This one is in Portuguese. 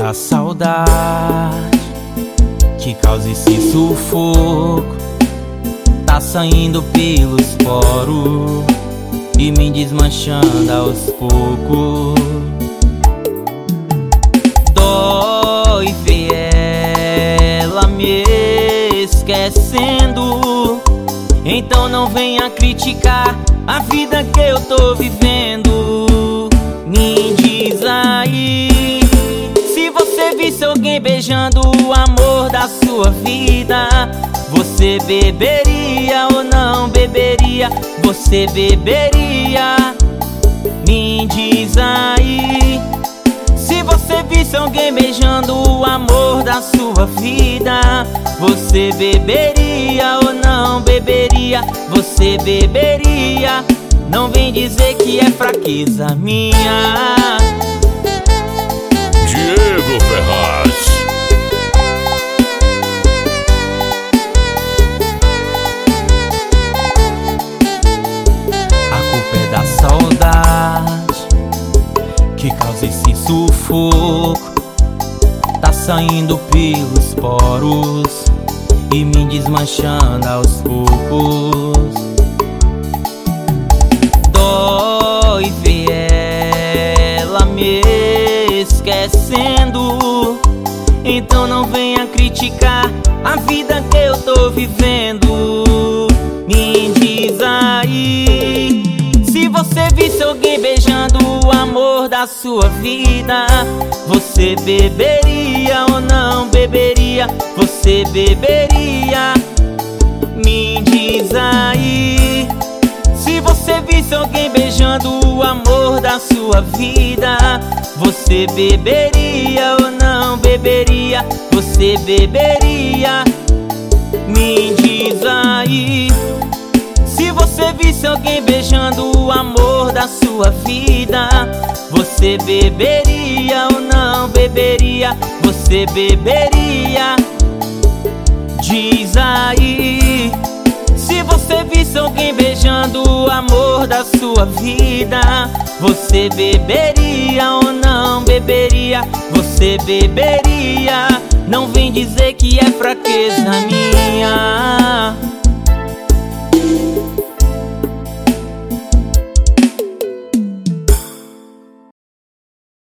da saudade que causa esse sufoco tá saindo pelos poros e me desmanchando aos poucos. Dói ver ela me esquecendo, então não venha criticar a vida que eu tô vivendo. Me diz aí, se você visse alguém beijando o amor da sua vida, você beberia ou não beberia? Você beberia? Me diz aí, se você visse alguém beijando o amor da sua vida, você beberia ou não beberia? Você beberia? Não vem dizer que é fraqueza minha. Diego Ferraz. A culpa é da saudade que causa esse sufoco tá saindo pelos poros e me desmanchando aos poucos. Dói ver ela me esquecendo, então não venha criticar a vida que eu tô vivendo. Me diz aí, se você visse alguém beijando o amor da sua vida, você beberia ou não beberia? Você beberia? Me diz aí, se você visse alguém beijando o amor da sua vida, você beberia ou não beberia? Você beberia? Me diz aí, se você visse alguém beijando o amor da sua vida, você beberia ou não beberia? Você beberia? Diz aí, se você visse alguém beijando o amor da sua vida, você beberia ou não beberia? Você beberia? Não vem dizer que é fraqueza minha.